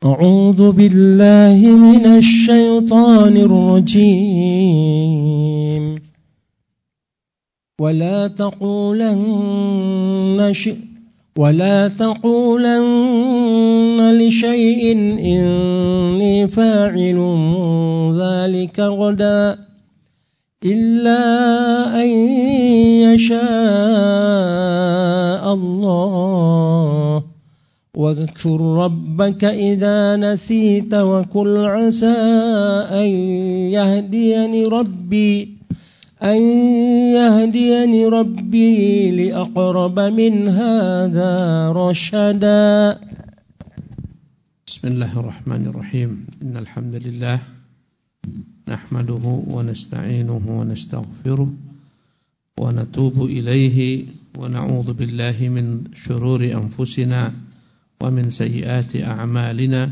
أعوذ بالله من الشيطان الرجيم ولا تقولن لشيء إني فاعل ذلك غدا إلا أن يشاء الله واذكر ربك إذا نسيت وقل عسى أن يهديني ربي لأقرب من هذا رشدا. بسم الله الرحمن الرحيم. إن الحمد لله نحمده ونستعينه ونستغفره ونتوب إليه ونعوذ بالله من شرور أنفسنا ومن سيئات أعمالنا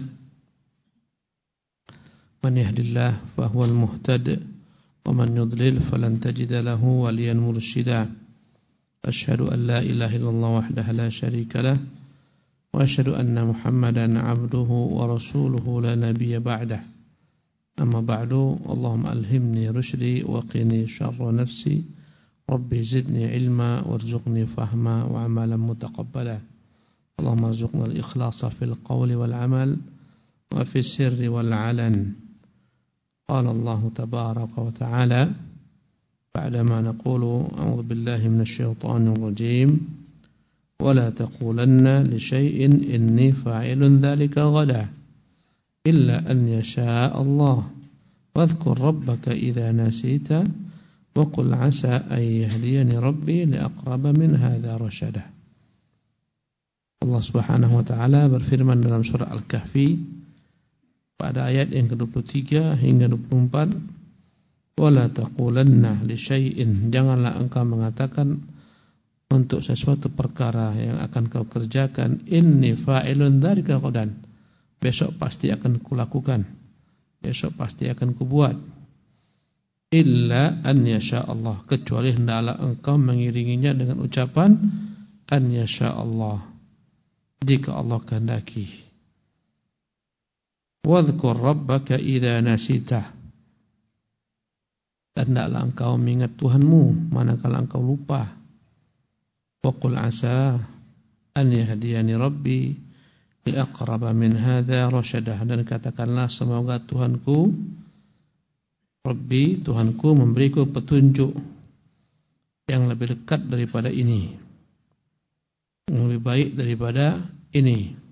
من يهد الله فهو المهتد ومن يضلل فلن تجد له وليا مرشدا. أشهد أن لا إله إلا الله وحده لا شريك له وأشهد أن محمدا عبده ورسوله لا نبي بعده. أما بعد اللهم ألهمني رشدي وقني شر نفسي ربي زدني علما وارزقني فهما وعملا متقبلا. اللهم ارزقنا الإخلاص في القول والعمل وفي السر والعلن. قال الله تبارك وتعالى بعدما نقول أعوذ بالله من الشيطان الرجيم ولا تقولن لشيء إني فاعل ذلك غدا إلا أن يشاء الله واذكر ربك إذا نسيت وقل عسى أن يهديني ربي لأقرب من هذا رشدا. Allah Subhanahu wa taala berfirman dalam surah Al-Kahfi pada ayat yang ke-23 hingga 24, wala taqulanna li syai'in, janganlah engkau mengatakan untuk sesuatu perkara yang akan kau kerjakan, inni fa'ilun dzalika ghadan, besok pasti akan kulakukan, besok pasti akan kubuat, illa an yasha Allah, kecuali hendaklah engkau mengiringinya dengan ucapan an yasha Allah, jika Allah kehendaki. Wadhkur rabbaka idza nasita, dan hendaklah engkau mengingat Tuhanmu manakala engkau lupa. Waqul asa an yahdiyani rabbi li aqraba min hadza rasyadah, dan katakanlah semoga Tuhanku Rabbi, Tuhanku memberiku petunjuk yang lebih dekat daripada ini, yang lebih baik daripada ini.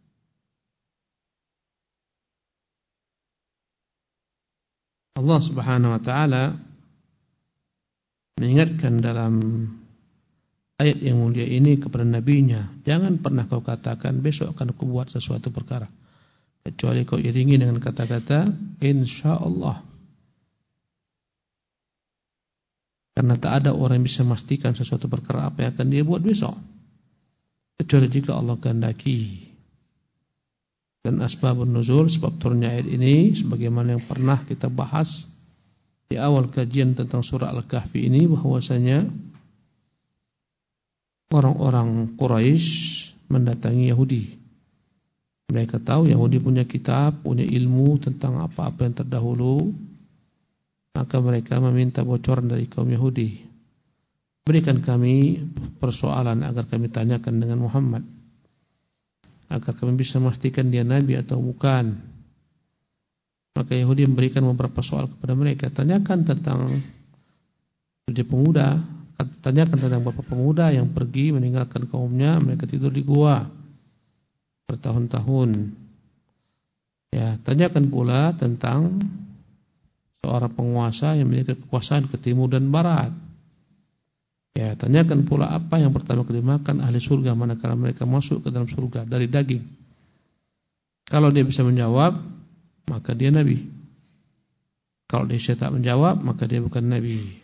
Allah Subhanahu wa taala mengingatkan dalam ayat yang mulia ini kepada nabinya, jangan pernah kau katakan besok akan aku buat sesuatu perkara, kecuali kau iringi dengan kata-kata insyaallah. Karena tak ada orang yang bisa memastikan sesuatu perkara apa yang akan dia buat besok, kecuali jika Allah kehendaki. Dan asbabun nuzul, sebab turunnya ayat ini, sebagaimana yang pernah kita bahas di awal kajian tentang surah Al-Kahfi ini, bahwasanya orang-orang Quraisy mendatangi Yahudi. Mereka tahu Yahudi punya kitab, punya ilmu tentang apa-apa yang terdahulu, maka mereka meminta bocoran dari kaum Yahudi. Berikan kami persoalan agar kami tanyakan dengan Muhammad, agar kami bisa memastikan dia Nabi atau bukan. Maka Yahudi memberikan beberapa soal kepada mereka. Tanyakan tentang pemuda, tanyakan tentang beberapa pemuda yang pergi meninggalkan kaumnya, mereka tidur di gua bertahun-tahun. Ya, tanyakan pula tentang seorang penguasa yang memiliki kekuasaan ke timur dan barat. Ya, tanyakan pula apa yang pertama kali dimakan ahli surga manakala mereka masuk ke dalam surga, dari daging. Kalau dia bisa menjawab, maka dia Nabi. Kalau dia tak menjawab, maka dia bukan Nabi.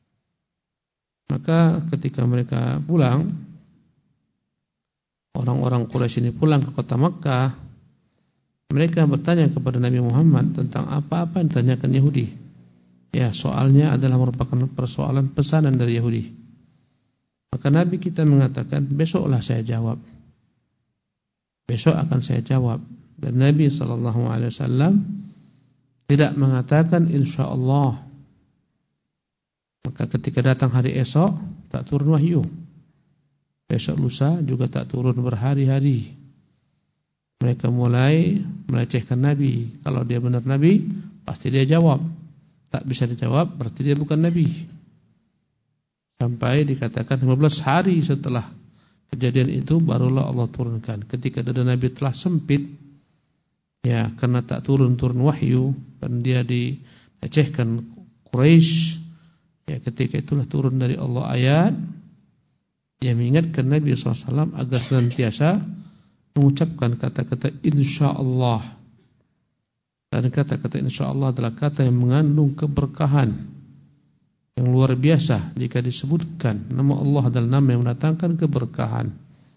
Maka ketika mereka pulang, orang-orang Quraisy ini pulang ke kota Makkah, mereka bertanya kepada Nabi Muhammad tentang apa-apa yang ditanyakan Yahudi. Ya, soalnya adalah merupakan persoalan pesanan dari Yahudi. Maka Nabi kita mengatakan, besoklah saya jawab. Besok akan saya jawab. Dan Nabi SAW tidak mengatakan insyaallah. Maka ketika datang hari esok tak turun wahyu, besok lusa juga tak turun berhari-hari. Mereka mulai melecehkan Nabi. Kalau dia benar Nabi, pasti dia jawab. Tak bisa dijawab, berarti dia bukan Nabi. Sampai dikatakan 15 hari setelah kejadian itu barulah Allah turunkan. Ketika dada Nabi telah sempit, ya, karena tak turun wahyu dan dia dilecehkan Quraisy, ya, ketika itulah turun dari Allah ayat yang mengingatkan Nabi SAW agar senantiasa mengucapkan kata-kata insyaallah. Dan kata-kata insyaallah adalah kata yang mengandung keberkahan yang luar biasa. Jika disebutkan nama Allah adalah nama yang mendatangkan keberkahan.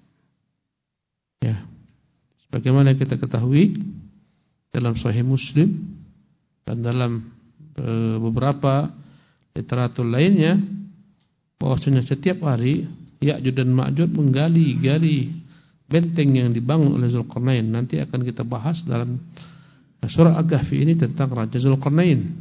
Ya, sebagaimana kita ketahui dalam Sahih Muslim dan dalam beberapa literatur lainnya, bahwasanya setiap hari Ya'juj dan Ma'juj menggali-gali benteng yang dibangun oleh Zulkarnain. Nanti akan kita bahas dalam surah Al-Kahfi ini tentang Raja Zulkarnain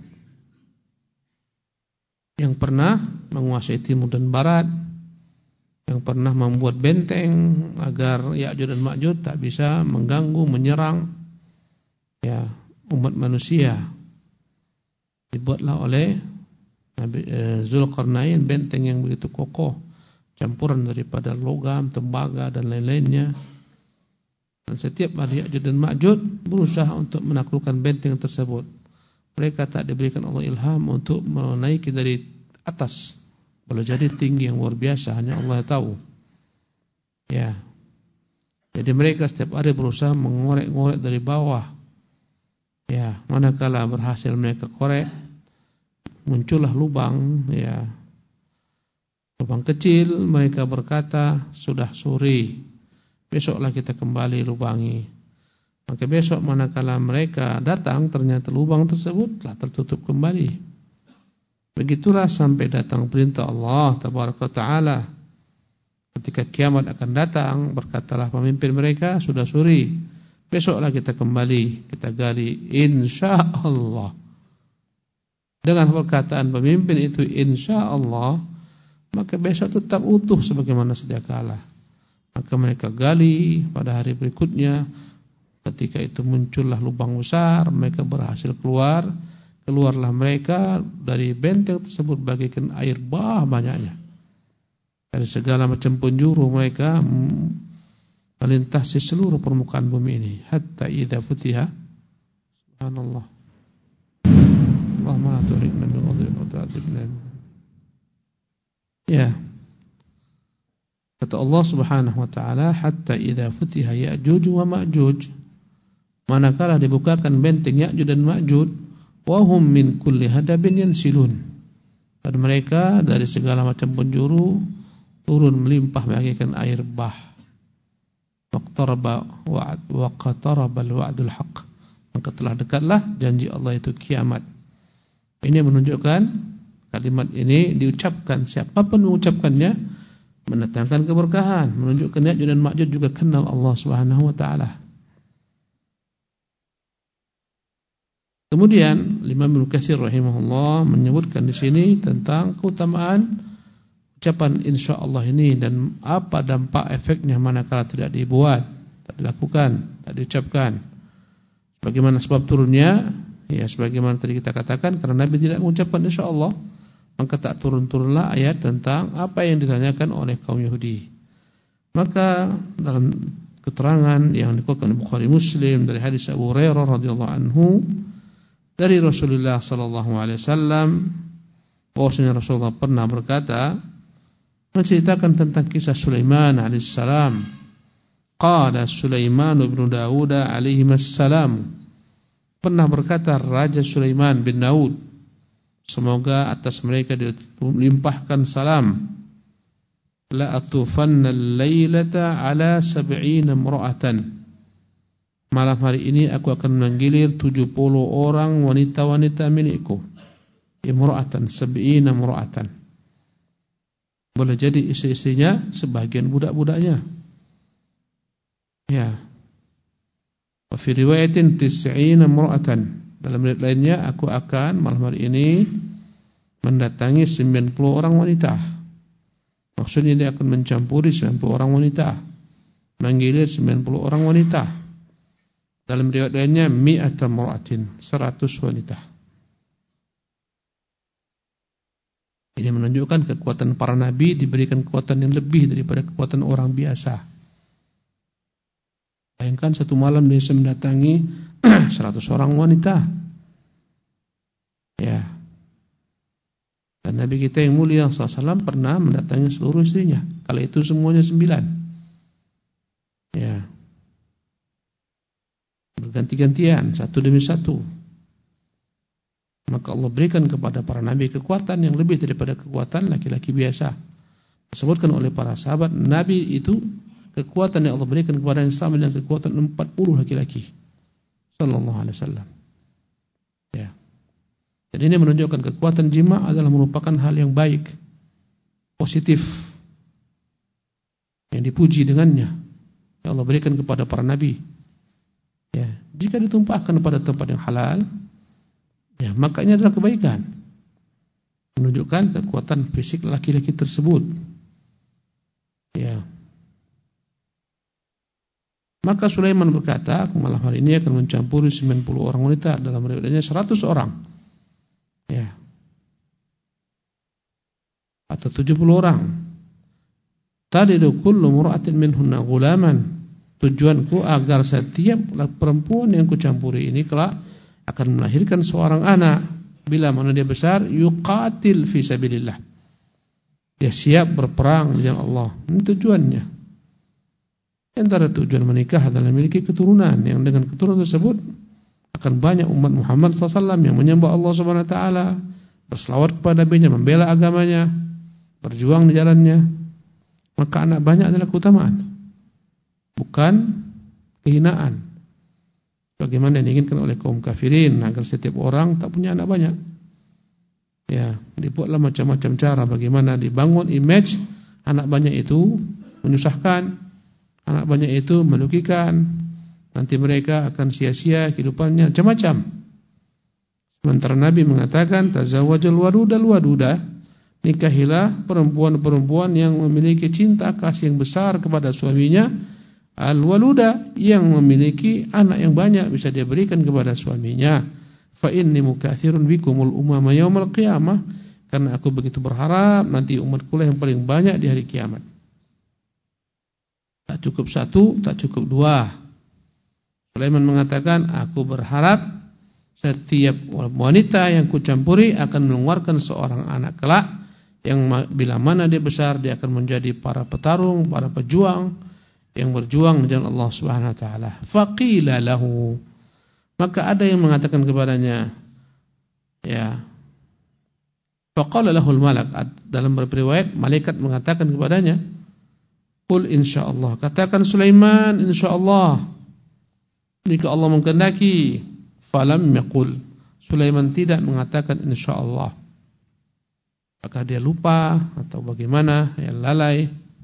yang pernah menguasai timur dan barat, yang pernah membuat benteng agar Ya'juj dan Ma'juj tak bisa mengganggu, menyerang, ya, umat manusia. Dibuatlah oleh Zulkarnain benteng yang begitu kokoh, campuran daripada logam, tembaga dan lain-lainnya. Dan setiap hari Ya'juj dan Ma'juj berusaha untuk menaklukkan benteng tersebut. Mereka tak diberikan Allah ilham untuk menaiki dari atas. Boleh jadi tinggi yang luar biasa, hanya Allah tahu. Ya. Jadi mereka setiap hari berusaha mengorek-ngorek dari bawah. Ya, manakala berhasil mereka korek, muncullah lubang, ya, lubang kecil. Mereka berkata, sudah sore, besoklah kita kembali lubangi. Maka besok manakala mereka datang, ternyata lubang tersebut telah tertutup kembali. Begitulah sampai datang perintah Allah Tabaraka Ta'ala. Ketika kiamat akan datang, berkatalah pemimpin mereka, sudah sore, besoklah kita kembali, kita gali insyaallah. Dengan perkataan pemimpin itu insyaallah, maka besok tetap utuh sebagaimana sedia kala. Maka mereka gali pada hari berikutnya. Ketika itu muncullah lubang besar, mereka berhasil keluar. Keluarlah mereka dari benteng tersebut bagaikan air bah banyaknya. Dari segala macam penjuru mereka melintasi seluruh permukaan bumi ini. Hatta idza futiha, subhanallah, Allahumma la tuhlikna min ghadabika wa ta'adibna. Ya. Kata Allah Subhanahu wa taala, hatta idza futiha Ya'juj wa Ma'juj, manakala dibukakan benteng Ya'juj dan Ma'juj, wa hum min kulli hadabin yansilun, dan mereka dari segala macam penjuru turun melimpah bagaikan air bah. Waqtaraba al-wa'dul haqq, maka telah dekatlah janji Allah itu kiamat. Ini menunjukkan kalimat ini diucapkan, siapapun mengucapkannya mendatangkan keberkahan, menunjukkan Ya'juj dan Ma'juj juga kenal Allah Subhanahu wa taala. Kemudian Imam Ibnu Katsir rahimahullah menyebutkan di sini tentang keutamaan ucapan insyaallah ini dan apa dampak efeknya manakala tidak dibuat, tak dilakukan, tak diucapkan. Bagaimana sebab turunnya? Ya, sebagaimana tadi kita katakan, karena Nabi tidak mengucapkan insyaallah, maka tak turun-turunlah ayat tentang apa yang ditanyakan oleh kaum Yahudi. Maka dalam keterangan yang dikeluarkan Bukhari Muslim dari hadis Abu Hurairah radhiyallahu anhu dari Rasulullah sallallahu alaihi wasallam, bahwasanya Rasulullah pernah berkata, menceritakan tentang kisah Sulaiman alaihissalam. Qala Sulaiman bin Daud alaihi assalam, pernah berkata Raja Sulaiman bin Daud, semoga atas mereka dilimpahkan salam, la atufanna al-lailata ala 70 imra'atan, malam hari ini aku akan menggilir 70 orang wanita-wanita milikku. Imra'atan, 70 imra'atan. Boleh jadi istri-istrinya sebagian budak-budaknya. Ya. Wa fi riwayatin 90 imra'atan. Dalam riwayat lainnya, aku akan malam hari ini mendatangi 90 orang wanita. Maksudnya dia akan mencampuri 90 orang wanita, menggilir 90 orang wanita. Dalam riwayat lainnya, 100 imra'atin, 100 wanita. Ini menunjukkan kekuatan para nabi diberikan kekuatan yang lebih daripada kekuatan orang biasa. Bayangkan satu malam dia bisa mendatangi 100 orang wanita. Ya. Dan Nabi kita yang mulia SAW pernah mendatangi seluruh istrinya. Kala itu semuanya 9. Ya. Berganti-gantian, satu demi satu. Maka Allah berikan kepada para nabi kekuatan yang lebih daripada kekuatan laki-laki biasa. Disebutkan oleh para sahabat, nabi itu kekuatan yang Allah berikan kepada yang sama dengan kekuatan 40 laki-laki. Sallallahu alaihi wasallam. Ya. Jadi ini menunjukkan kekuatan jima adalah merupakan hal yang baik, positif, yang dipuji dengannya. Yang Allah berikan kepada para nabi. Ya, jika ditumpahkan pada tempat yang halal, ya, maka ini adalah kebaikan. Menunjukkan kekuatan fisik laki-laki tersebut. Ya. Maka Sulaiman berkata, malam hari ini akan mencampuri 90 orang wanita. Dalam riwayatnya 100 orang. Ya. Atau 70 orang. Talidu kullu mura'atin minhunna ghulaman. Tujuanku agar setiap perempuan yang kucampuri ini kelak akan melahirkan seorang anak. Bila mana dia besar, yuqatil fi sabilillah. Dia siap berperang di jalan Allah. Ini tujuannya. Antara tujuan menikah adalah memiliki keturunan, yang dengan keturunan tersebut akan banyak umat Muhammad SAW yang menyembah Allah Subhanahu Wa Taala, berselawat kepada Nabi-Nya, membela agamanya, berjuang di jalannya. Maka anak banyak adalah keutamaan, bukan kehinaan. Bagaimana yang diinginkan oleh kaum kafirin agar setiap orang tak punya anak banyak. Ya, dibuatlah macam-macam cara bagaimana dibangun image anak banyak itu menyusahkan. Anak banyak itu merugikan. Nanti mereka akan sia-sia kehidupannya, macam-macam. Sementara Nabi mengatakan, tazawwajul wadudal wadudah, nikahilah perempuan-perempuan yang memiliki cinta kasih yang besar kepada suaminya, al-waluda, yang memiliki anak yang banyak bisa dia berikan kepada suaminya. Fa inni mukatsirun bikumul umama yaumal qiyamah, karena aku begitu berharap nanti umatku lah yang paling banyak di hari kiamat. Tak cukup satu, tak cukup dua. Sulaiman mengatakan, aku berharap setiap wanita yang kucampuri akan mengeluarkan seorang anak kelak, yang bila mana dia besar, dia akan menjadi para petarung, para pejuang, yang berjuang di jalan Allah Subhanahu Wa Taala. Faqila lahu, maka ada yang mengatakan kepadanya, ya, faqala lahul malak, dalam beberapa riwayat malaikat mengatakan kepadanya, qul insyaallah, katakan Sulaiman insyaallah, jika Allah mengkehendaki. Falam yaqul, Sulaiman tidak mengatakan insyaallah. Apakah dia lupa atau bagaimana, ya lalai.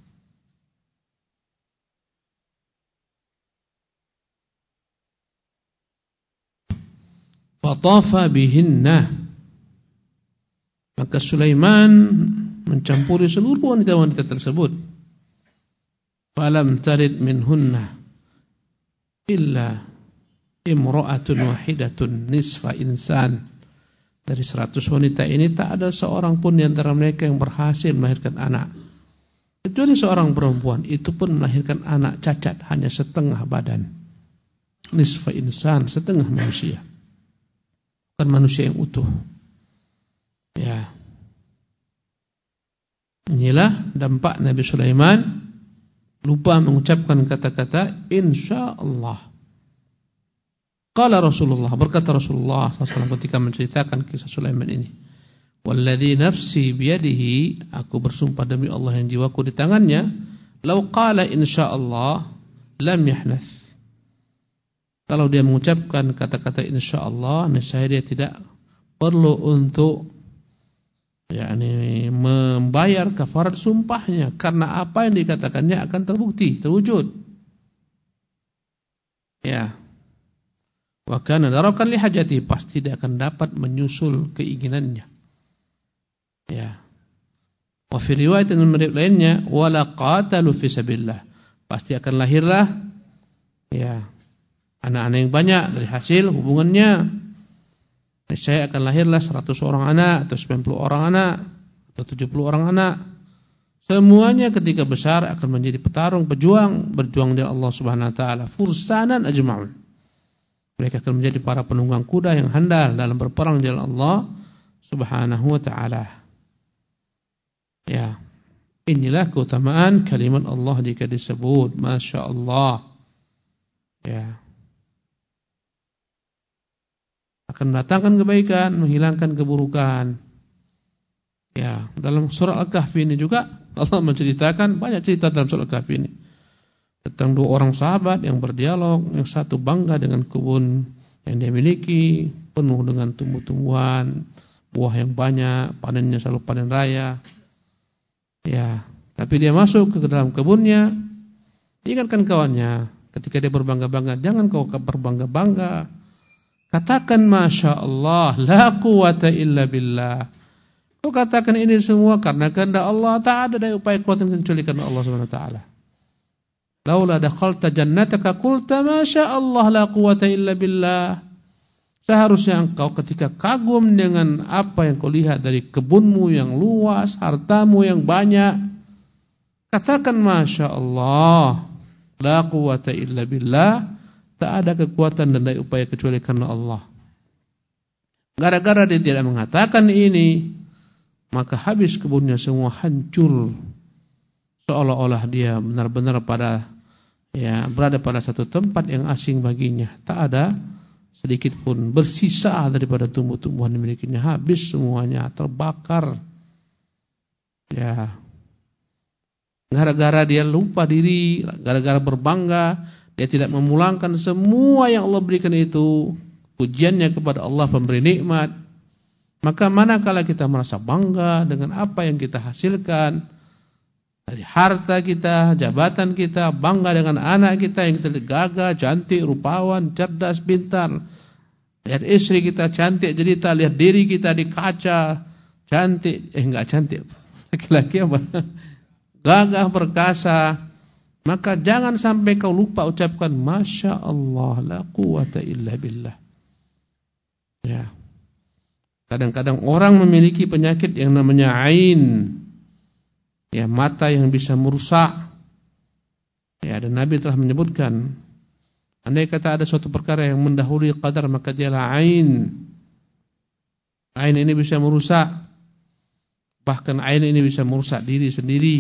Fatafa bihinna, maka Sulaiman mencampuri seluruh wanita-wanita tersebut. Falam tarid minhunna illa imra'atun wahidatun nisfa insan. Dari 100 wanita ini tak ada seorang pun di antara mereka yang berhasil melahirkan anak, kecuali seorang perempuan. Itu pun melahirkan anak cacat, hanya setengah badan. Nisfa insan, setengah manusia, bukan manusia yang utuh. Ya, inilah dampak Nabi Sulaiman lupa mengucapkan kata-kata insyaallah. Qala Rasulullah, berkata Rasulullah SAW ketika menceritakan kisah Sulaiman ini, walladzi nafsi biyadihi, aku bersumpah demi Allah yang jiwaku di tangannya, lau qala insyaallah lam yahnas, kalau dia mengucapkan kata-kata insyaallah, niscaya dia tidak perlu untuk membayar kafarat sumpahnya, karena apa yang dikatakannya akan terbukti, terwujud. Ya. Wa kana darakan li hajati, pasti dia akan dapat menyusul keinginannya. Ya. Wa fi riwayat lainnya wala qatalu fi sabilillah. Pasti akan lahirlah ya anak-anak yang banyak dari hasil hubungannya. Saya akan lahirlah 100 orang anak atau 90 orang anak atau 70 orang anak. Semuanya ketika besar akan menjadi petarung, berjuang di Allah Subhanahu wa taala, fursanan ajma'un. Mereka akan menjadi para penunggang kuda yang handal dalam berperang di jalan Allah Subhanahu wa taala. Ya. Inilah keutamaan kalimat Allah jika disebut Masya Allah. Ya. Akan mendatangkan kebaikan, menghilangkan keburukan. Ya, dalam surah Al-Kahfi ini juga Allah menceritakan banyak cerita dalam surah Al-Kahfi ini tentang dua orang sahabat yang berdialog, yang satu bangga dengan kebun yang dia miliki, penuh dengan tumbuh-tumbuhan, buah yang banyak, panennya selalu panen raya. Ya, tapi dia masuk ke dalam kebunnya, ingatkan kawannya, ketika dia berbangga-bangga, jangan kau berbangga-bangga. Katakan Masya Allah, la quwata illa billah. Kau katakan ini semua karena kehendak Allah, tak ada daya upaya kuatan kecuali karena Allah Subhanahu wa taala. Laula dakhalta jannataka qulta Masya Allah la quwata illa billah. Seharusnya engkau ketika kagum dengan apa yang kau lihat dari kebunmu yang luas, hartamu yang banyak, katakan Masya Allah la quwata illa billah. Tak ada kekuatan dan daya upaya kecuali karena Allah. Gara-gara dia tidak mengatakan ini, maka habis kebunnya semua, hancur. Seolah-olah dia benar-benar berada pada satu tempat yang asing baginya. Tak ada sedikit pun bersisa daripada tumbuh-tumbuhan yang dimilikinya. Habis semuanya, terbakar. Ya. Gara-gara dia lupa diri, gara-gara berbangga, dia tidak memulangkan semua yang Allah berikan itu, pujiannya kepada Allah pemberi nikmat. Maka manakala kita merasa bangga dengan apa yang kita hasilkan, dari harta kita, jabatan kita, bangga dengan anak kita yang gagah, cantik, rupawan, cerdas, pintar. Lihat istri kita cantik, jelita, lihat diri kita di kaca, cantik, enggak cantik. Laki-laki apa? Gagah, perkasa. Maka jangan sampai kau lupa ucapkan Masya Allah la quwata illa billah. Ya. Kadang-kadang orang memiliki penyakit yang namanya ain. Ya, mata yang bisa merusak. Ya, dan Nabi telah menyebutkan, andai kata ada suatu perkara yang mendahului qadar, maka dialah ain. Ain ini bisa merusak. Bahkan ain ini bisa merusak diri sendiri.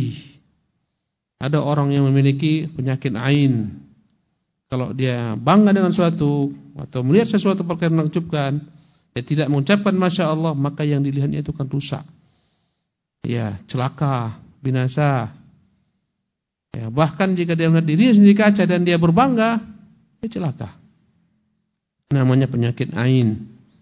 Ada orang yang memiliki penyakit ain. Kalau dia bangga dengan suatu atau melihat sesuatu perkara yang menakjubkan, dia tidak mengucapkan Masya Allah, maka yang dilihatnya itu akan rusak. Ya, celaka, binasa. Ya, bahkan jika dia melihat dirinya sendiri di kaca dan dia berbangga, dia celaka. Namanya penyakit ain.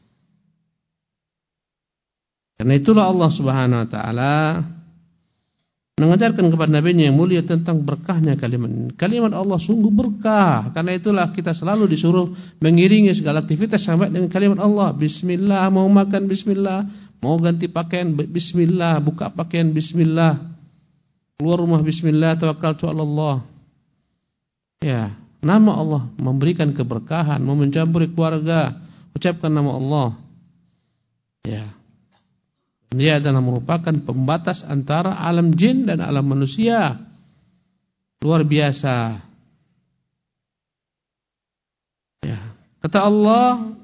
Karena itulah Allah Subhanahu wa taala mengajarkan kepada Nabi-Nya yang mulia tentang berkahnya kalimat. Kalimat Allah sungguh berkah. Karena itulah kita selalu disuruh mengiringi segala aktivitas sampai dengan kalimat Allah. Bismillah, mau makan bismillah, mau ganti pakaian bismillah, buka pakaian bismillah, keluar rumah bismillah, tawakkaltu 'ala Allah. Ya, nama Allah memberikan keberkahan, mau mencampuri keluarga, ucapkan nama Allah. Ya. Dia adalah merupakan pembatas antara alam jin dan alam manusia. Luar biasa. Ya. Kata Allah,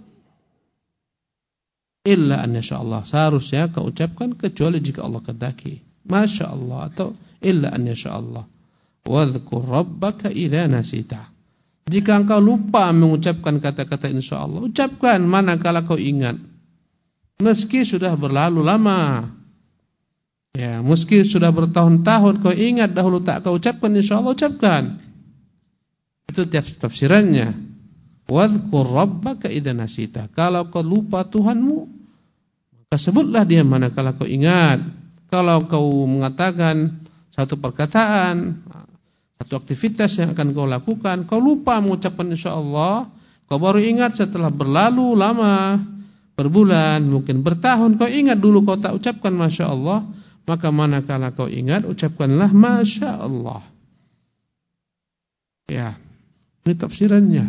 illa an yasha Allah. Seharusnya kau ucapkan kecuali jika Allah kehendaki. Masya Allah atau illa an yasha Allah. Wadhkur rabbaka idza nasita. Jika engkau lupa mengucapkan kata-kata insya Allah, ucapkan manakala kau ingat. Meski sudah berlalu lama, ya, meski sudah bertahun-tahun kau ingat dahulu tak kau ucapkan, insya Allah ucapkan. Itu tafsirannya. Wadhkur rabbaka idza nasita. Kalau kau lupa Tuhanmu, maka sebutlah dia manakala kau ingat. Kalau kau mengatakan satu perkataan, satu aktivitas yang akan kau lakukan, kau lupa mengucapkan insya Allah, Kau baru ingat setelah berlalu lama, berbulan, mungkin bertahun kau ingat, dulu kau tak ucapkan Masya Allah. Maka manakala kau ingat, ucapkanlah Masya Allah. Ya, ini tafsirannya.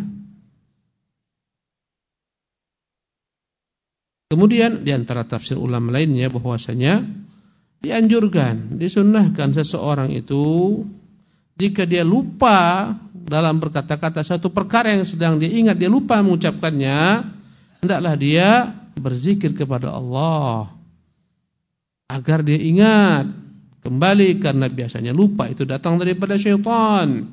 Kemudian di antara tafsir ulama lainnya bahwasanya dianjurkan, disunnahkan seseorang itu jika dia lupa dalam berkata-kata satu perkara yang sedang dia ingat, dia lupa mengucapkannya, hendaklah dia berzikir kepada Allah agar dia ingat kembali, karena biasanya lupa itu datang daripada syaitan.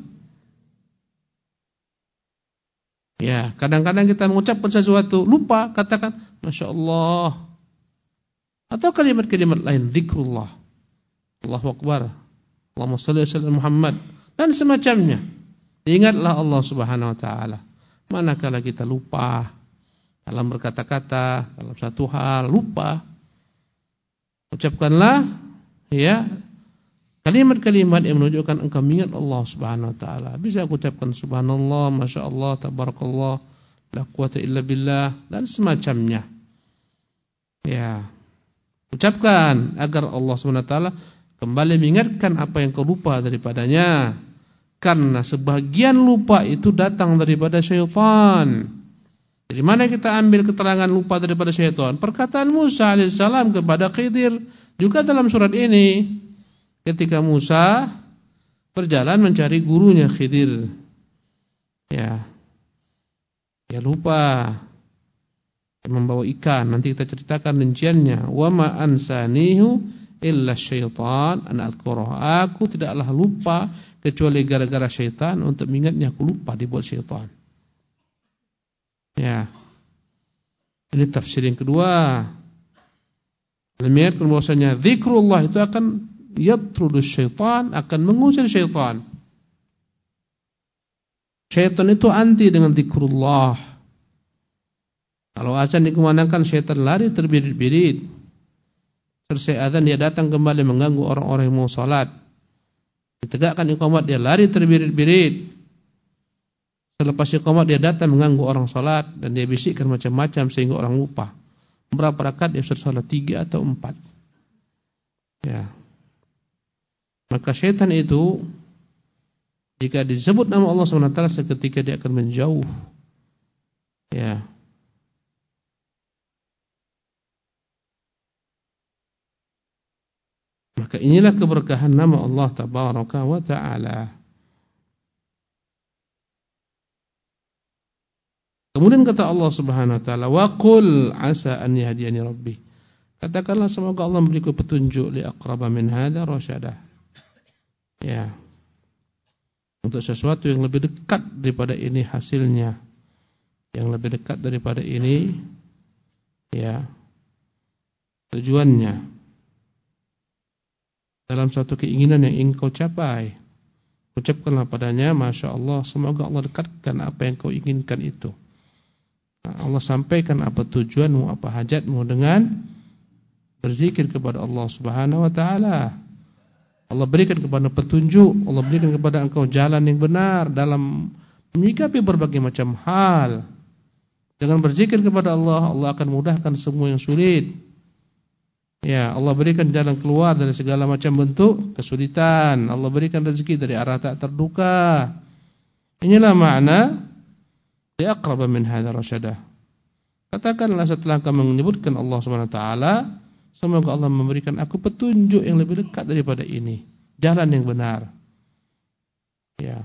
Ya, kadang-kadang kita mengucapkan sesuatu lupa, katakan Masya Allah, atau kalimat-kalimat lain, zikrullah, Allahu Akbar, Allahumma shalli ala Muhammad, dan semacamnya. Ingatlah Allah Subhanahu wa taala. Manakala kita lupa dalam berkata-kata, dalam satu hal lupa, ucapkanlah ya kalimat-kalimat yang menunjukkan engkau mengingat Allah Subhanahu wa taala. Bisa aku ucapkan subhanallah, masyaallah, tabarakallah, la quwata illa billah, dan semacamnya. Ya. Ucapkan agar Allah Subhanahu wa taala kembali mengingatkan apa yang kau lupa daripadanya. Karena sebagian lupa itu datang daripada syaitan. Dari mana kita ambil keterangan lupa daripada syaitan? Perkataan Musa alaihissalam kepada Khidir juga dalam surat ini. Ketika Musa berjalan mencari gurunya Khidir, ya lupa membawa ikan. Nanti kita ceritakan rinciannya. Wa ma ansanihu illa syaitan an adzkurahu. Aku tidaklah lupa kecuali gara-gara syaitan, untuk mengingatnya aku lupa, dibuat syaitan. Ya. Ini tafsir yang kedua. Mengingatkan bahwasanya zikrullah itu akan yatrudus syaitan, akan mengusir syaitan. Syaitan itu anti dengan zikrullah. Kalau azan dikumandangkan, syaitan lari terbirit-birit. Selesai azan dia datang kembali mengganggu orang-orang yang mau salat. Ditegakkan iqamat, dia lari terbirit-birit. Selepas iqamat dia datang mengganggu orang salat, dan dia bisikkan macam-macam sehingga orang lupa berapa rakaat dia salat, 3 atau 4. Ya. Maka syaitan itu jika disebut nama Allah SWT, seketika dia akan menjauh. Ya. Maka inilah keberkahan nama Allah Tabaraka wa Ta'ala. Kemudian kata Allah Subhanahu wa taala, "Wa qul 'asa an yahdiyani rabbi." Katakanlah semoga Allah memberiku petunjuk li aqraba min hadza rasyada. Ya. Untuk sesuatu yang lebih dekat daripada ini hasilnya. Yang lebih dekat daripada ini ya tujuannya. Dalam suatu keinginan yang ingin kau capai, ucapkanlah padanya Masya Allah, semoga Allah dekatkan apa yang kau inginkan itu. Allah sampaikan apa tujuanmu, apa hajatmu dengan berzikir kepada Allah Subhanahu wa taala. Allah berikan kepada petunjuk, Allah berikan kepada engkau jalan yang benar dalam menyikapi berbagai macam hal. Dengan berzikir kepada Allah, Allah akan mudahkan semua yang sulit. Ya, Allah berikan jalan keluar dari segala macam bentuk kesulitan. Allah berikan rezeki dari arah tak terduga. Inilah makna ya aqrab min hadza rasyadah. Katakanlah setelah kamu menyebutkan Allah Subhanahu wa taala, semoga Allah memberikan aku petunjuk yang lebih dekat daripada ini, jalan yang benar. Ya.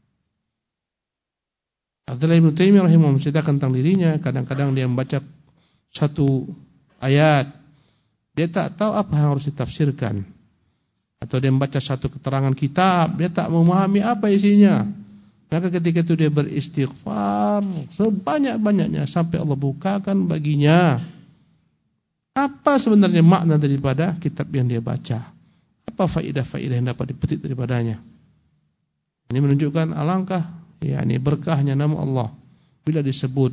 Abdullah bin Taimiyah rahimahullah menceritakan tentang dirinya, kadang-kadang dia membaca satu ayat, dia tak tahu apa yang harus ditafsirkan. Atau dia membaca satu keterangan kitab, dia tak memahami apa isinya. Maka ketika itu dia beristighfar sebanyak-banyaknya sampai Allah bukakan baginya apa sebenarnya makna daripada kitab yang dia baca. Apa faedah-faedah yang dapat dipetik daripadanya. Ini menunjukkan alangkah yakni berkahnya nama Allah bila disebut.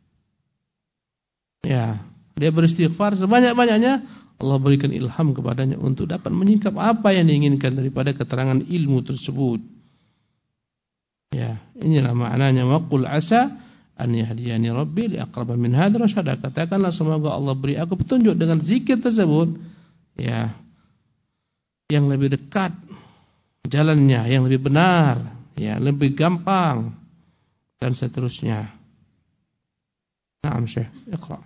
Ya, dia beristighfar sebanyak-banyaknya, Allah berikan ilham kepadanya untuk dapat menyingkap apa yang diinginkan daripada keterangan ilmu tersebut. Ya, inilah maknanya waqul asa an yahdiyani rabbi li aqrab min hadzal rasyada. Katakanlah semoga Allah beri aku petunjuk dengan zikir tersebut, ya, yang lebih dekat jalannya, yang lebih benar, ya, lebih gampang dan seterusnya. Naam Syekh, Iqra.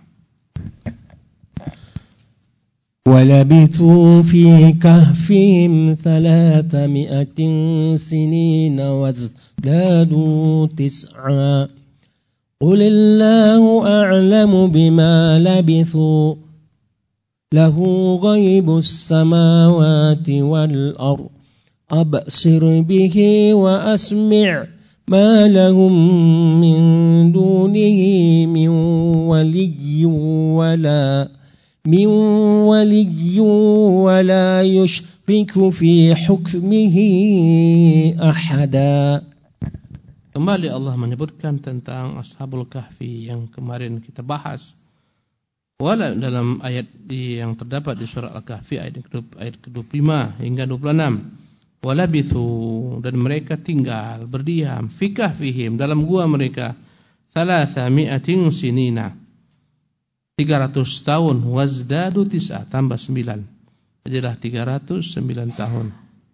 ولبثوا في كهفهم 300 سنين وازدادوا 9 قل الله أعلم بما لبثوا له غيب السماوات والأرض أبصر به وأسمع ما لهم من دونه من ولي ولا يشرك في حكمه أحدا. Kembali Allah menyebutkan tentang Ashabul Kahfi yang kemarin kita bahas. Wala dalam ayat yang terdapat di surah Al-Kahfi ayat ke-25 hingga 26. Walabithu, dan mereka tinggal berdiam fi kahfihim, dalam gua mereka 300 sinina, 300 tahun, wazdadu 9, tambah 9, jadilah 309 tahun.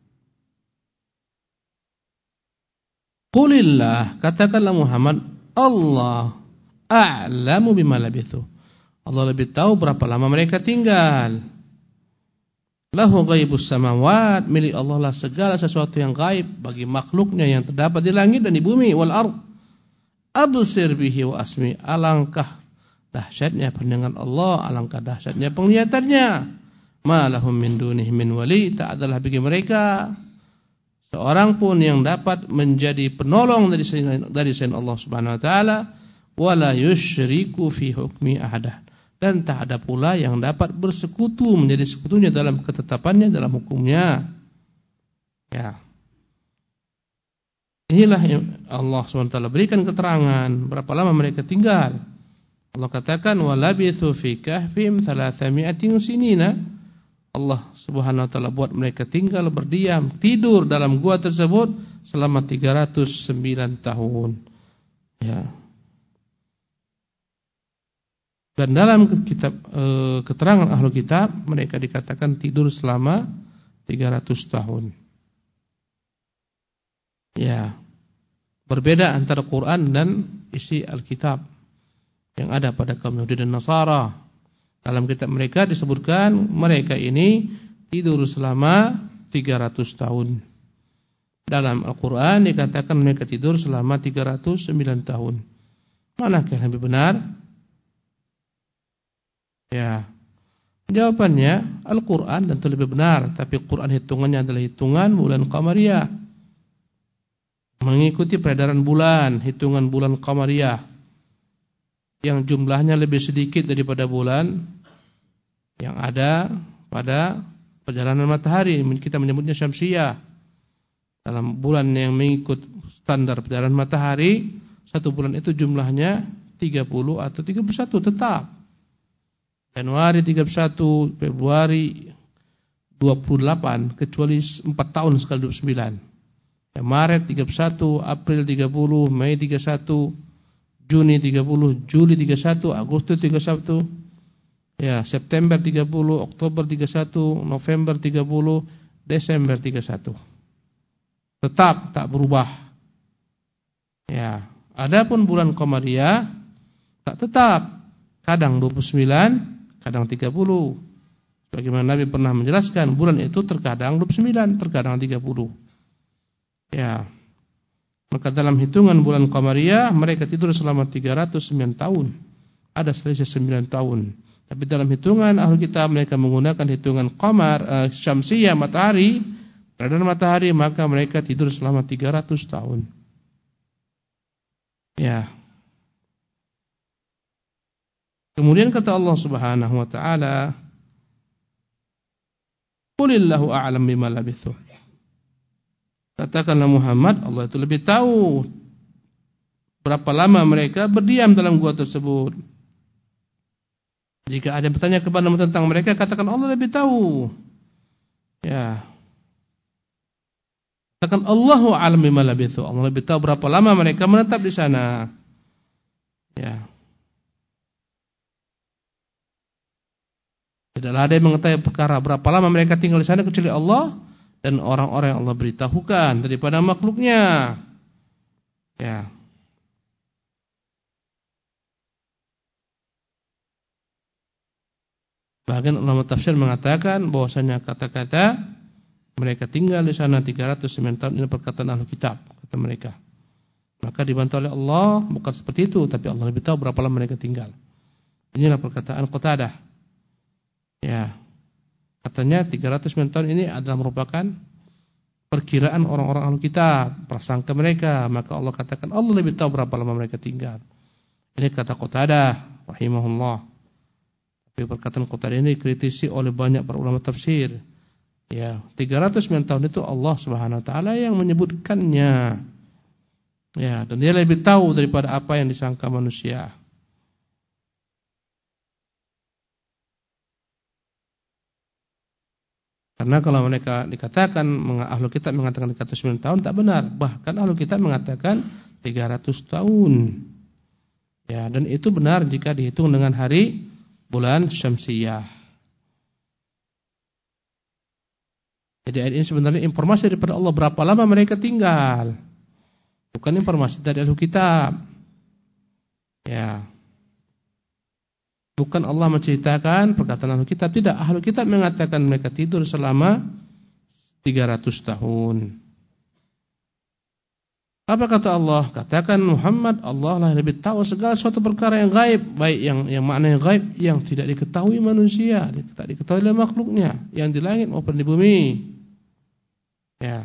Qulillah, katakanlah Muhammad, Allah a'lamu bima labithu, Allah lebih tahu berapa lama mereka tinggal. Lahu ghaibus samawat, milik Allah lah segala sesuatu yang gaib bagi makhluknya yang terdapat di langit dan di bumi, wal ard. Absir bihi wa asmi, alangkah dahsyatnya pendengaran Allah, alangkah dahsyatnya penglihatannya. Ma lahum min dunihi min wali, tak adalah bagi mereka seorang pun yang dapat menjadi penolong dari selain Allah Subhanahu wa taala, wala yusyriku fi hukmi ahadah, dan tak ada pula yang dapat bersekutu menjadi sekutunya dalam ketetapannya, dalam hukumnya. Ya. Inilah yang Allah SWT berikan keterangan berapa lama mereka tinggal. Allah katakan walabithu fi kahfihim 300 sinina. Allah Subhanahu wa taala buat mereka tinggal berdiam, tidur dalam gua tersebut selama 309 tahun. Ya. Dan dalam kitab keterangan ahlu kitab, mereka dikatakan tidur selama 300 tahun. Ya. Berbeda antara Quran dan isi Alkitab yang ada pada kaum Yahudi dan Nasara. Dalam kitab mereka disebutkan mereka ini tidur selama 300 tahun. Dalam Al-Quran dikatakan mereka tidur selama 309 tahun. Manakah yang lebih benar? Ya, jawabannya Al-Quran tentu lebih benar, tapi Quran hitungannya adalah hitungan bulan Qamariyah, mengikuti peredaran bulan, hitungan bulan Qamariyah yang jumlahnya lebih sedikit daripada bulan yang ada pada perjalanan matahari. Kita menyebutnya Syamsiyah. Dalam bulan yang mengikut standar perjalanan matahari, satu bulan itu jumlahnya 30 atau 31 tetap. Januari 31, Februari 28, kecuali 4 tahun sekali 29. Maret 31, April 30, Mei 31, Juni 30, Juli 31, Agustus 31, ya, September 30, Oktober 31, November 30, Desember 31. Tetap tak berubah. Ya, adapun bulan Qamariyah tak tetap. Kadang 29, kadang 30. Bagaimana Nabi pernah menjelaskan, bulan itu terkadang 29, terkadang 30. Ya. Maka dalam hitungan bulan Qamariyah mereka tidur selama 309 tahun. Ada selisih 9 tahun. Tapi dalam hitungan ahli kitab mereka menggunakan hitungan qamar, syamsiyah, matahari, peredaran matahari, maka mereka tidur selama 300 tahun. Ya. Kemudian kata Allah Subhanahu wa taala, "Qulillahu a'lam bima labithu." Katakanlah Muhammad, Allah itu lebih tahu berapa lama mereka berdiam dalam gua tersebut. Jika ada yang bertanya kepadamu tentang mereka, katakan Allah lebih tahu. Ya. Katakan Allahu a'lam bima labithu. Allah lebih tahu berapa lama mereka menetap di sana. Ya. Tidaklah ada yang mengetahui perkara berapa lama mereka tinggal di sana kecuali Allah dan orang-orang yang Allah beritahukan daripada makhluknya. Ya. Bahkan ulama tafsir mengatakan bahwasanya kata-kata mereka tinggal di sana 309 tahun ini perkataan ahli kitab, kata mereka. Maka dibantah oleh Allah, bukan seperti itu, tapi Allah lebih tahu berapa lama mereka tinggal. Inilah perkataan Qatadah. Ya. Katanya 309 tahun ini adalah merupakan perkiraan orang-orang ahli kitab, prasangka mereka, maka Allah katakan Allah lebih tahu berapa lama mereka tinggal. Ini kata Qatadah rahimahullah. Tapi perkataan Qatadah ini dikritisi oleh banyak para ulama tafsir. Ya, 309 tahun itu Allah Subhanahu wa taala yang menyebutkannya. Ya, dan dia lebih tahu daripada apa yang disangka manusia. Karena kalau mereka dikatakan ahlu kitab mengatakan 309 tahun tak benar. Bahkan ahlu kitab mengatakan 300 tahun. Ya, dan itu benar jika dihitung dengan hari bulan Syamsiyah. Jadi ayat ini sebenarnya informasi daripada Allah berapa lama mereka tinggal. Bukan informasi dari ahlu kitab. Ya. Bukan Allah menceritakan perkataan ahlu kitab. Tidak, ahlu kitab mengatakan mereka tidur selama 300 tahun. Apa kata Allah? Katakan Muhammad, Allah lah lebih tahu segala suatu perkara yang gaib. Baik yang maknanya gaib, yang tidak diketahui manusia, tidak diketahui oleh makhluknya, yang di langit maupun di bumi. Ya.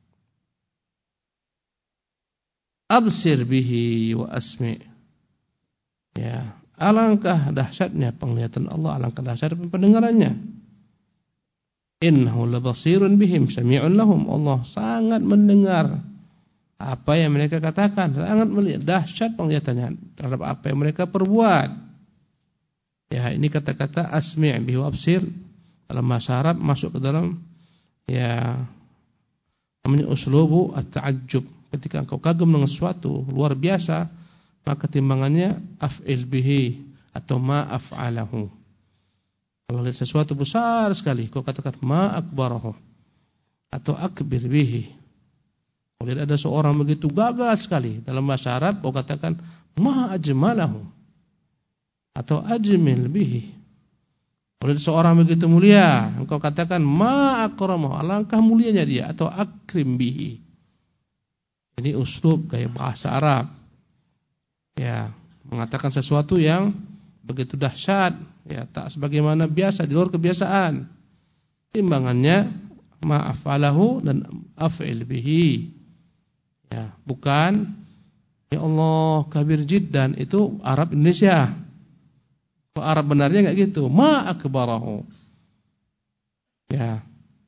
Absir bihi wa asmi. Ya. Alangkah dahsyatnya penglihatan Allah, alangkah dahsyatnya pendengarannya. Innahu labasirun bihim sami'un lahum. Allah sangat mendengar apa yang mereka katakan, sangat melihat, dahsyat penglihatannya terhadap apa yang mereka perbuat. Ya, ini kata-kata asmi' bihi wa absir dalam bahasa Arab masuk ke dalam ya namanya uslubu at-ta'ajjub. Ketika engkau kagum dengan sesuatu luar biasa, maka timbangannya af'il bihi atau ma af'alahu. Kalau lihat sesuatu besar sekali, kau katakan ma akbarahu atau akbir bihi. Kalau lihat ada seorang begitu gagah sekali, dalam bahasa Arab kau katakan ma ajmalahu atau ajmil bihi. Kalau lihat seorang begitu mulia, engkau katakan ma akramahu, alangkah mulianya dia, atau akrim bihi. Ini uslub gaya bahasa Arab. Ya, mengatakan sesuatu yang begitu dahsyat, ya, tak sebagaimana biasa, di luar kebiasaan. Timbangannya ma'afalahu dan af'il bihi. Ya, bukan ya Allah kabir jiddan, itu Arab Indonesia. Kalau Arab benarnya enggak gitu, ma'akbarahu. Ya.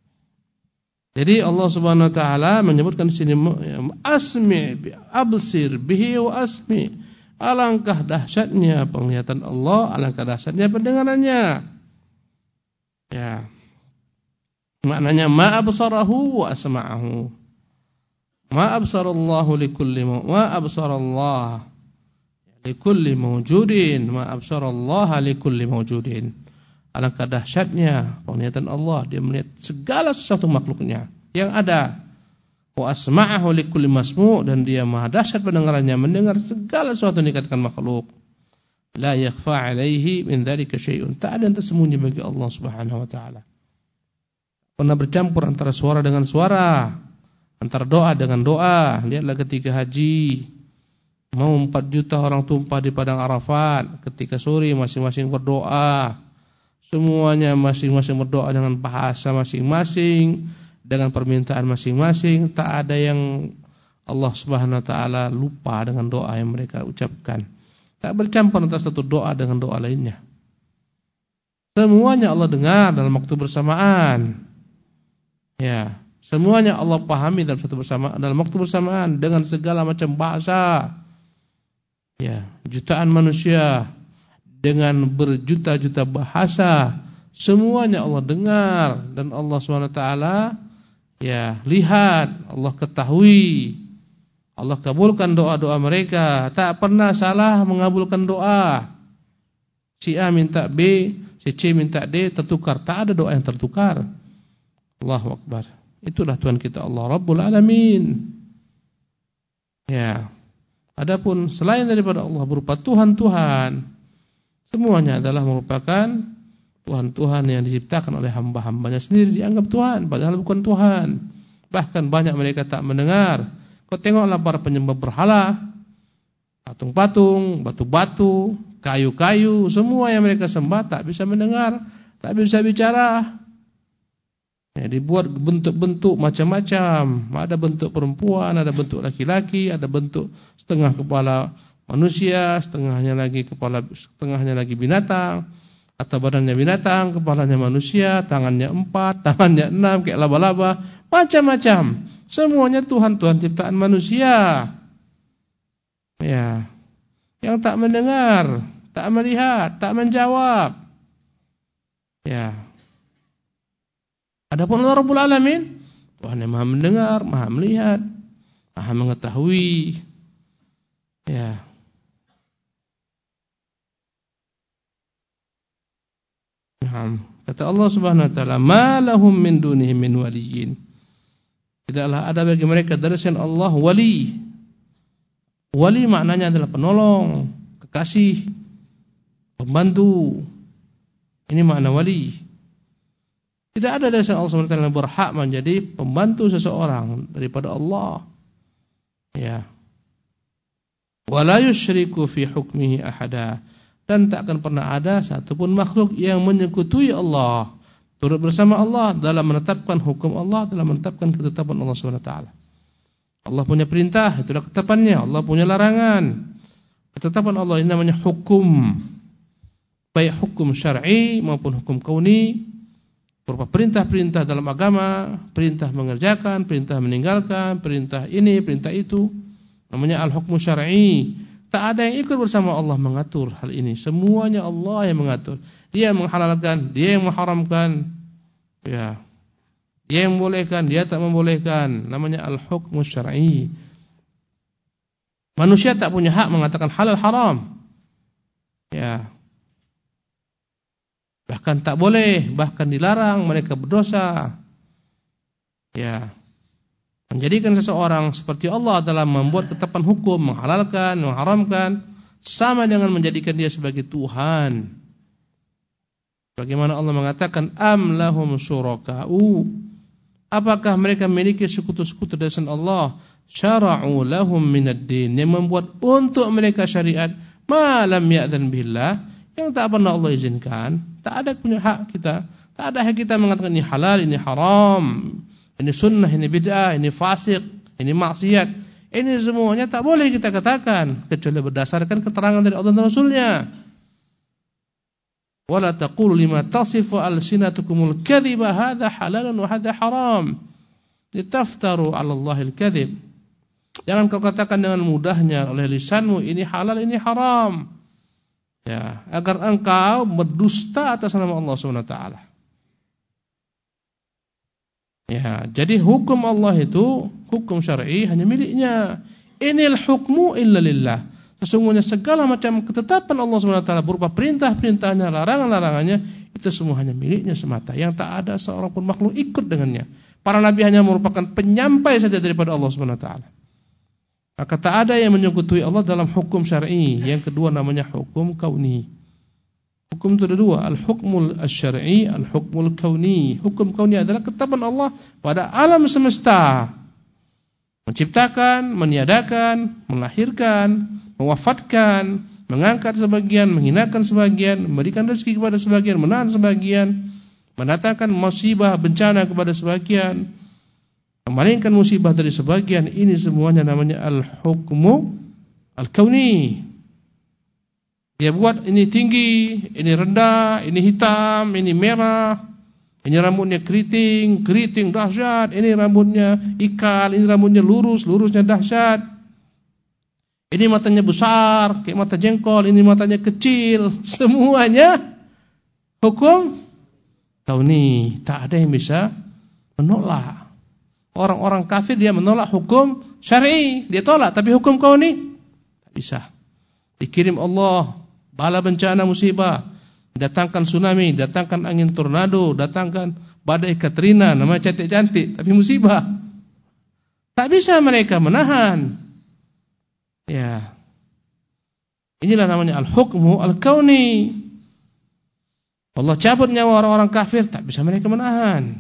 Jadi Allah Subhanahu wa taala menyebutkan di sini asmi absir bihi wa asmi. Alangkah dahsyatnya penglihatan Allah, alangkah dahsyatnya pendengarannya. Ya. Maknanya ma absarahu wa asma'ahu. Ma absarallahu likulli ma absarallah likulli mawjudin, ma absarallaha likulli mawjudin. Alangkah dahsyatnya penglihatan Allah, dia melihat segala sesuatu makhluknya yang ada. Wa asma'ahu likulli masmu', dan dia maha dahsyat pendengarannya, mendengar segala sesuatu yang dikatakan makhluk. La yakhfa 'alaihi min dzalika syai'un, tak ada yang tersembunyi bagi Allah Subhanahu wa taala. Pernah bercampur antara suara dengan suara, antara doa dengan doa. Lihatlah ketika haji, mau 4 juta orang tumpah di padang Arafat, ketika sore masing-masing berdoa. Semuanya masing-masing berdoa dengan bahasa masing-masing, dengan permintaan masing-masing. Tak ada yang Allah Subhanahu wa taala lupa dengan doa yang mereka ucapkan. Tak bercampur antara satu doa dengan doa lainnya. Semuanya Allah dengar dalam waktu bersamaan. Ya, semuanya Allah pahami dalam waktu bersamaan dengan segala macam bahasa. Ya, jutaan manusia dengan berjuta-juta bahasa, semuanya Allah dengar dan Allah SWT ya lihat, Allah ketahui, Allah kabulkan doa-doa mereka. Tak pernah salah mengabulkan doa. Si A minta B, si C minta D, tertukar. Tak ada doa yang tertukar. Allahu Akbar. Itulah Tuhan kita Allah Rabbul Alamin. Ya. Adapun selain daripada Allah berupa Tuhan-Tuhan, semuanya adalah merupakan Tuhan-Tuhan yang diciptakan oleh hamba-hambanya sendiri, dianggap Tuhan padahal bukan Tuhan. Bahkan banyak mereka tak mendengar. Kau tengoklah para penyembah berhala, patung-patung, batu-batu, kayu-kayu, semua yang mereka sembah tak bisa mendengar, tak bisa bicara. Ya, dibuat bentuk-bentuk macam-macam. Ada bentuk perempuan, ada bentuk laki-laki, ada bentuk setengah kepala manusia, setengahnya lagi binatang, atau badannya binatang, kepalanya manusia, tangannya 4, tangannya 6 kayak laba-laba, macam-macam. Semuanya Tuhan-Tuhan ciptaan manusia. Ya. Yang tak mendengar, tak melihat, tak menjawab. Ya. Adapun Allah Rabbul Alamin, Tuhan yang Maha mendengar, Maha melihat, Maha mengetahui. Ya. Kata Allah Subhanahu wa taala, "Ma lahum min dunihi min waliyyin." Tidaklah ada bagi mereka dari selain Allah wali. Wali maknanya adalah penolong, kekasih, pembantu. Ini makna wali. Tidak ada dari selain Allah Subhanahu wa taala yang berhak menjadi pembantu seseorang daripada Allah. Ya. Wala yusyriku fi hukmihi ahada. Dan tak akan pernah ada satupun makhluk yang menyekutui Allah, turut bersama Allah dalam menetapkan hukum Allah, dalam menetapkan ketetapan Allah Subhanahu wa taala. Allah punya perintah, itulah ketetapannya. Allah punya larangan. Ketetapan Allah ini namanya hukum. Baik hukum syar'i maupun hukum kauni, berupa perintah-perintah dalam agama, perintah mengerjakan, perintah meninggalkan, perintah ini, perintah itu. Namanya al-hukmu syar'i. Tak ada yang ikut bersama Allah mengatur hal ini. Semuanya Allah yang mengatur. Dia yang menghalalkan, dia yang mengharamkan. Ya. Dia yang membolehkan, dia tak membolehkan. Namanya al-hukmu syar'i. Manusia tak punya hak mengatakan halal haram. Ya. Bahkan tak boleh, bahkan dilarang, mereka berdosa. Ya. Menjadikan seseorang seperti Allah dalam membuat ketetapan hukum, menghalalkan, mengharamkan, sama dengan menjadikan dia sebagai Tuhan. Bagaimana Allah mengatakan, am lahum syuraka'u, apakah mereka memiliki sekutu-sekutu dari selain Allah, syara'u lahum minad din, yang membuat untuk mereka syariat, ma lam ya'dzan billah, yang tak pernah Allah izinkan. Tak ada punya hak kita, tak ada hak kita mengatakan ini halal, ini haram, ini sunnah, ini bid'ah, ini fasik, ini maksiat. Ini semuanya tak boleh kita katakan kecuali berdasarkan keterangan dari Allah dan Rasulnya. Wala taqulu lima tasifu alsinatukumul kadhiba hadza halalun wa hadza haram litaftaru 'ala Allahil kadhib. Jangan kau katakan dengan mudahnya oleh lisanmu ini halal, ini haram. Ya, agar engkau berdusta atas nama Allah Subhanahu wa taala. Ya, jadi hukum Allah itu hukum syar'i hanya miliknya. Inil hukmu illa lillah. Sesungguhnya segala macam ketetapan Allah Subhanahu wa taala berupa perintah-perintahnya, larangan-larangannya, itu semua hanya miliknya semata. Yang tak ada seorang pun makhluk ikut dengannya. Para nabi hanya merupakan penyampai saja daripada Allah Subhanahu wa taala. Maka tak ada yang menyekutui Allah dalam hukum syar'i. Yang kedua namanya hukum kauni. Hukum itu ada dua, al-hukmul syar'i, al-hukmul kauni. Hukum kauni adalah ketetapan Allah pada alam semesta. Menciptakan, meniadakan, melahirkan, mewafatkan, mengangkat sebagian, menghinakan sebagian, memberikan rezeki kepada sebagian, menahan sebagian, mendatangkan musibah, bencana kepada sebagian, memalingkan musibah dari sebagian. Ini semuanya namanya al-hukmu al-kauni. Dia buat ini tinggi, ini rendah, ini hitam, ini merah, ini rambutnya keriting dahsyat, ini rambutnya ikal, ini rambutnya lurusnya dahsyat. Ini matanya besar, kayak mata jengkol, ini matanya kecil. Semuanya hukum kauni. Tak ada yang bisa menolak. Orang-orang kafir dia menolak hukum syar'i dia tolak, tapi hukum kauni tak bisa. Dikirim Allah bala bencana musibah, datangkan tsunami, datangkan angin tornado, datangkan badai Katrina, nama cantik-cantik tapi musibah. Tak bisa mereka menahan. Ya. Inilah namanya al-hukmu al-kauni. Allah cabut nyawa orang-orang kafir, tak bisa mereka menahan.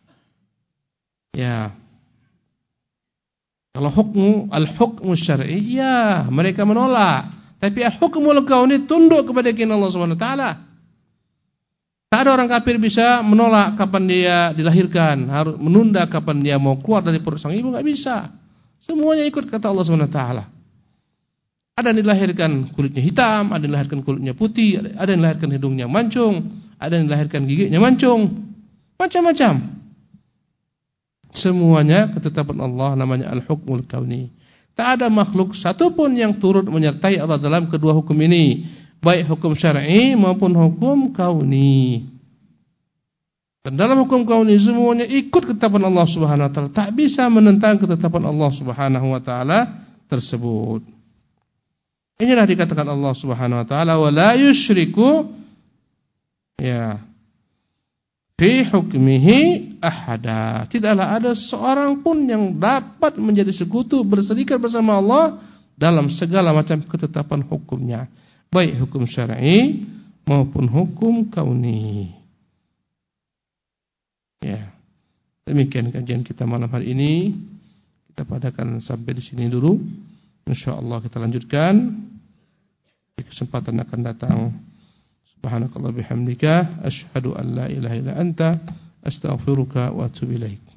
Ya. Kalau al-hukmu syar'i, ya, mereka menolak. Tapi al-hukmu al-kauni tunduk kepada keinginan Allah SWT. Tak ada orang kafir bisa menolak kapan dia dilahirkan, harus menunda kapan dia mau keluar dari perut sang ibu, enggak bisa. Semuanya ikut kata Allah SWT. Ada yang dilahirkan kulitnya hitam, ada yang dilahirkan kulitnya putih, ada yang dilahirkan hidungnya mancung, ada yang dilahirkan giginya mancung, macam-macam. Semuanya ketetapan Allah, namanya al-hukmul kauni. Tak ada makhluk satupun yang turut menyertai Allah dalam kedua hukum ini, baik hukum syar'i maupun hukum kauni. Dan dalam hukum kauni semuanya ikut ketetapan Allah Subhanahu wa taala, tak bisa menentang ketetapan Allah Subhanahu wa taala tersebut. Inilah dikatakan Allah Subhanahu wa taala, wa la yusyriku ya fi hukmihi ahada. Tidaklah ada seorang pun yang dapat menjadi sekutu berserikat bersama Allah dalam segala macam ketetapan hukumnya, baik hukum syar'i maupun hukum kauni. Ya. Demikian kajian kita malam hari ini. Kita padakan sampai di sini dulu. Insyaallah kita lanjutkan di kesempatan akan datang. Subhanakallah bihamdika asyhadu an la ilaha illa anta astaghfiruka wa atubu ilaik.